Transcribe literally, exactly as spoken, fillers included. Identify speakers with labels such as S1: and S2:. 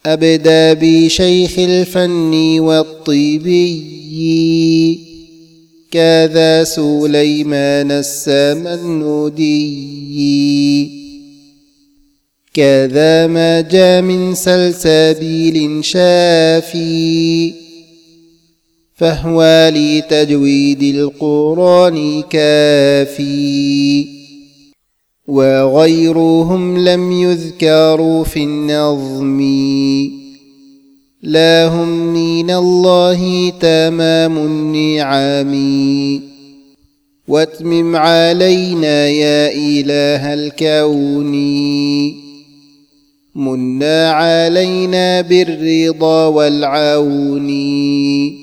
S1: أبدى بشيخ الفن والطيبي كذا سليمان السمنودي كذا ما جاء من سلسبيل شافي فهو لتجويد القرآن كافي وغيرهم لم يذكروا في النظم لهم من الله تمام النعم واتمم علينا يا إله الكون منا علينا بالرضا والعون